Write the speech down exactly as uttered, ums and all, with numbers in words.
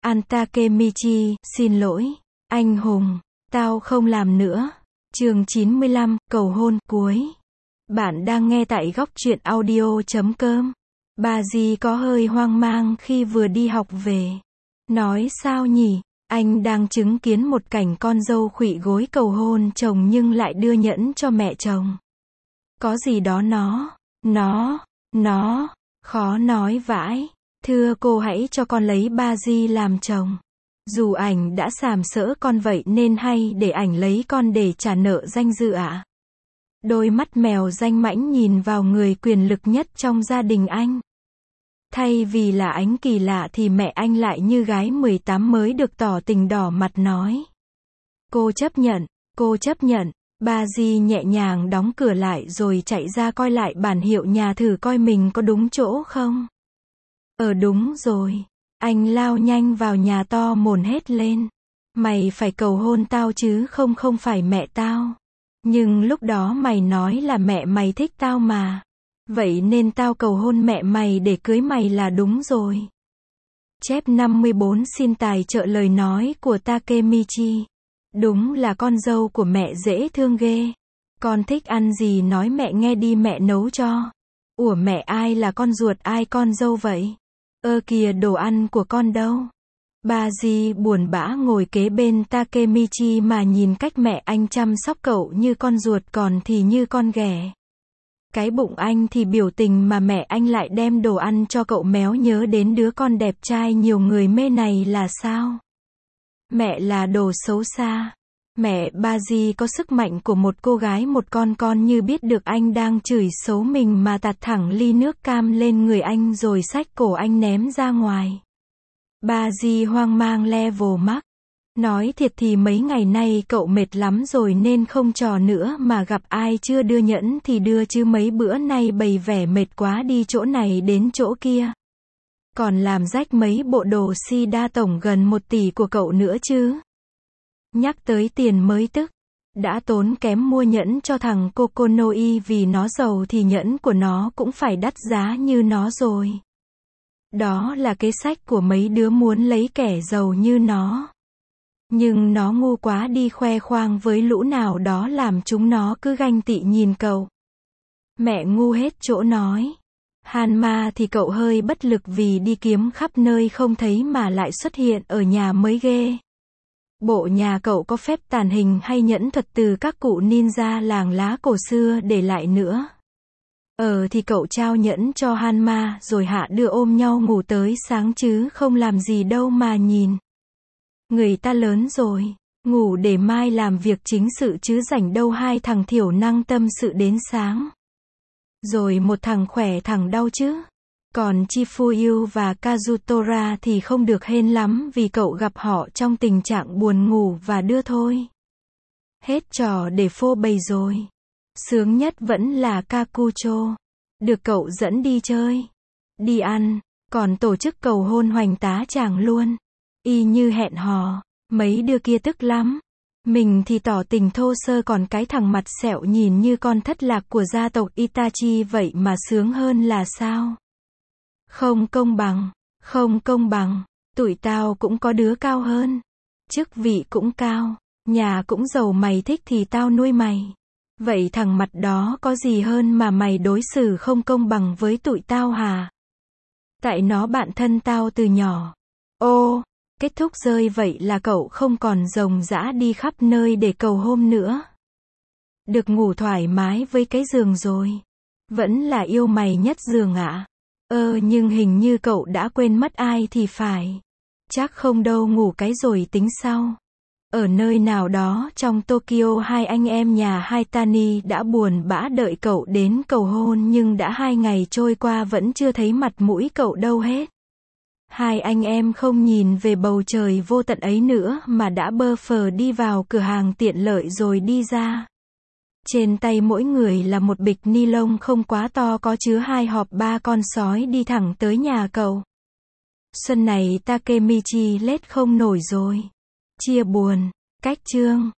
An Takemichi, xin lỗi, anh hùng, tao không làm nữa. Chương chín mươi lăm, cầu hôn, cuối. Bạn đang nghe tại góc truyện audio chấm com. Bà dì có hơi hoang mang khi vừa đi học về. Nói sao nhỉ? Anh đang chứng kiến một cảnh con dâu khuỵu gối cầu hôn chồng nhưng lại đưa nhẫn cho mẹ chồng. Có gì đó nó, nó, nó, khó nói vãi. Thưa cô hãy cho con lấy ba di làm chồng. Dù ảnh đã sàm sỡ con vậy nên hay để ảnh lấy con để trả nợ danh dự ạ? À? Đôi mắt mèo danh mãnh nhìn vào người quyền lực nhất trong gia đình anh. Thay vì là ánh kỳ lạ thì mẹ anh lại như gái mười tám mới được tỏ tình đỏ mặt nói. Cô chấp nhận, cô chấp nhận. Ba di nhẹ nhàng đóng cửa lại rồi chạy ra coi lại bản hiệu nhà thử coi mình có đúng chỗ không. Ờ đúng rồi. Anh lao nhanh vào nhà to mồn hét lên. Mày phải cầu hôn tao chứ không không phải mẹ tao. Nhưng lúc đó mày nói là mẹ mày thích tao mà. Vậy nên tao cầu hôn mẹ mày để cưới mày là đúng rồi. Chép năm mươi bốn xin tài trợ lời nói của Takemichi. Đúng là con dâu của mẹ dễ thương ghê. Con thích ăn gì nói mẹ nghe đi mẹ nấu cho. Ủa mẹ ai là con ruột ai con dâu vậy? Ơ kìa đồ ăn của con đâu? Bà dì buồn bã ngồi kế bên Takemichi mà nhìn cách mẹ anh chăm sóc cậu như con ruột còn thì như con ghẻ. Cái bụng anh thì biểu tình mà mẹ anh lại đem đồ ăn cho cậu méo nhớ đến đứa con đẹp trai nhiều người mê này là sao? Mẹ là đồ xấu xa. Mẹ ba di có sức mạnh của một cô gái một con con như biết được anh đang chửi xấu mình mà tạt thẳng ly nước cam lên người anh rồi xách cổ anh ném ra ngoài. Ba di hoang mang level max. Nói thiệt thì mấy ngày nay cậu mệt lắm rồi nên không trò nữa mà gặp ai chưa đưa nhẫn thì đưa chứ mấy bữa nay bày vẻ mệt quá đi chỗ này đến chỗ kia. Còn làm rách mấy bộ đồ si đa tổng gần một tỷ của cậu nữa chứ. Nhắc tới tiền mới tức. Đã tốn kém mua nhẫn cho thằng Kokonoi vì nó giàu thì nhẫn của nó cũng phải đắt giá như nó rồi. Đó là kế sách của mấy đứa muốn lấy kẻ giàu như nó. Nhưng nó ngu quá đi khoe khoang với lũ nào đó làm chúng nó cứ ganh tị nhìn cậu. Mẹ ngu hết chỗ nói. Hanma thì cậu hơi bất lực vì đi kiếm khắp nơi không thấy mà lại xuất hiện ở nhà mới ghê. Bộ nhà cậu có phép tàn hình hay nhẫn thuật từ các cụ ninja làng lá cổ xưa để lại nữa. Ờ thì cậu trao nhẫn cho Hanma rồi hạ đưa ôm nhau ngủ tới sáng chứ không làm gì đâu mà nhìn. Người ta lớn rồi, ngủ để mai làm việc chính sự chứ rảnh đâu hai thằng thiểu năng tâm sự đến sáng. Rồi một thằng khỏe thằng đau chứ. Còn Chifuyu và Kazutora thì không được hên lắm vì cậu gặp họ trong tình trạng buồn ngủ và đưa thôi. Hết trò để phô bày rồi. Sướng nhất vẫn là Kakucho. Được cậu dẫn đi chơi, đi ăn, còn tổ chức cầu hôn hoành tá chàng luôn. Y như hẹn hò, mấy đứa kia tức lắm. Mình thì tỏ tình thô sơ còn cái thằng mặt sẹo nhìn như con thất lạc của gia tộc Itachi vậy mà sướng hơn là sao? Không công bằng, không công bằng, tụi tao cũng có đứa cao hơn. Chức vị cũng cao, nhà cũng giàu mày thích thì tao nuôi mày. Vậy thằng mặt đó có gì hơn mà mày đối xử không công bằng với tụi tao hả? Tại nó bạn thân tao từ nhỏ. Ô, kết thúc rơi vậy là cậu không còn ròng rã đi khắp nơi để cầu hôn nữa. Được ngủ thoải mái với cái giường rồi. Vẫn là yêu mày nhất giường ạ. À? Ơ nhưng hình như cậu đã quên mất ai thì phải. Chắc không đâu ngủ cái rồi tính sau. Ở nơi nào đó trong Tokyo hai anh em nhà Haitani đã buồn bã đợi cậu đến cầu hôn nhưng đã hai ngày trôi qua vẫn chưa thấy mặt mũi cậu đâu hết. Hai anh em không nhìn về bầu trời vô tận ấy nữa mà đã bơ phờ đi vào cửa hàng tiện lợi rồi đi ra. Trên tay mỗi người là một bịch ni lông không quá to có chứa hai hộp ba con sói đi thẳng tới nhà cậu. Xuân này Takemichi lết không nổi rồi. Chia buồn, cách chương.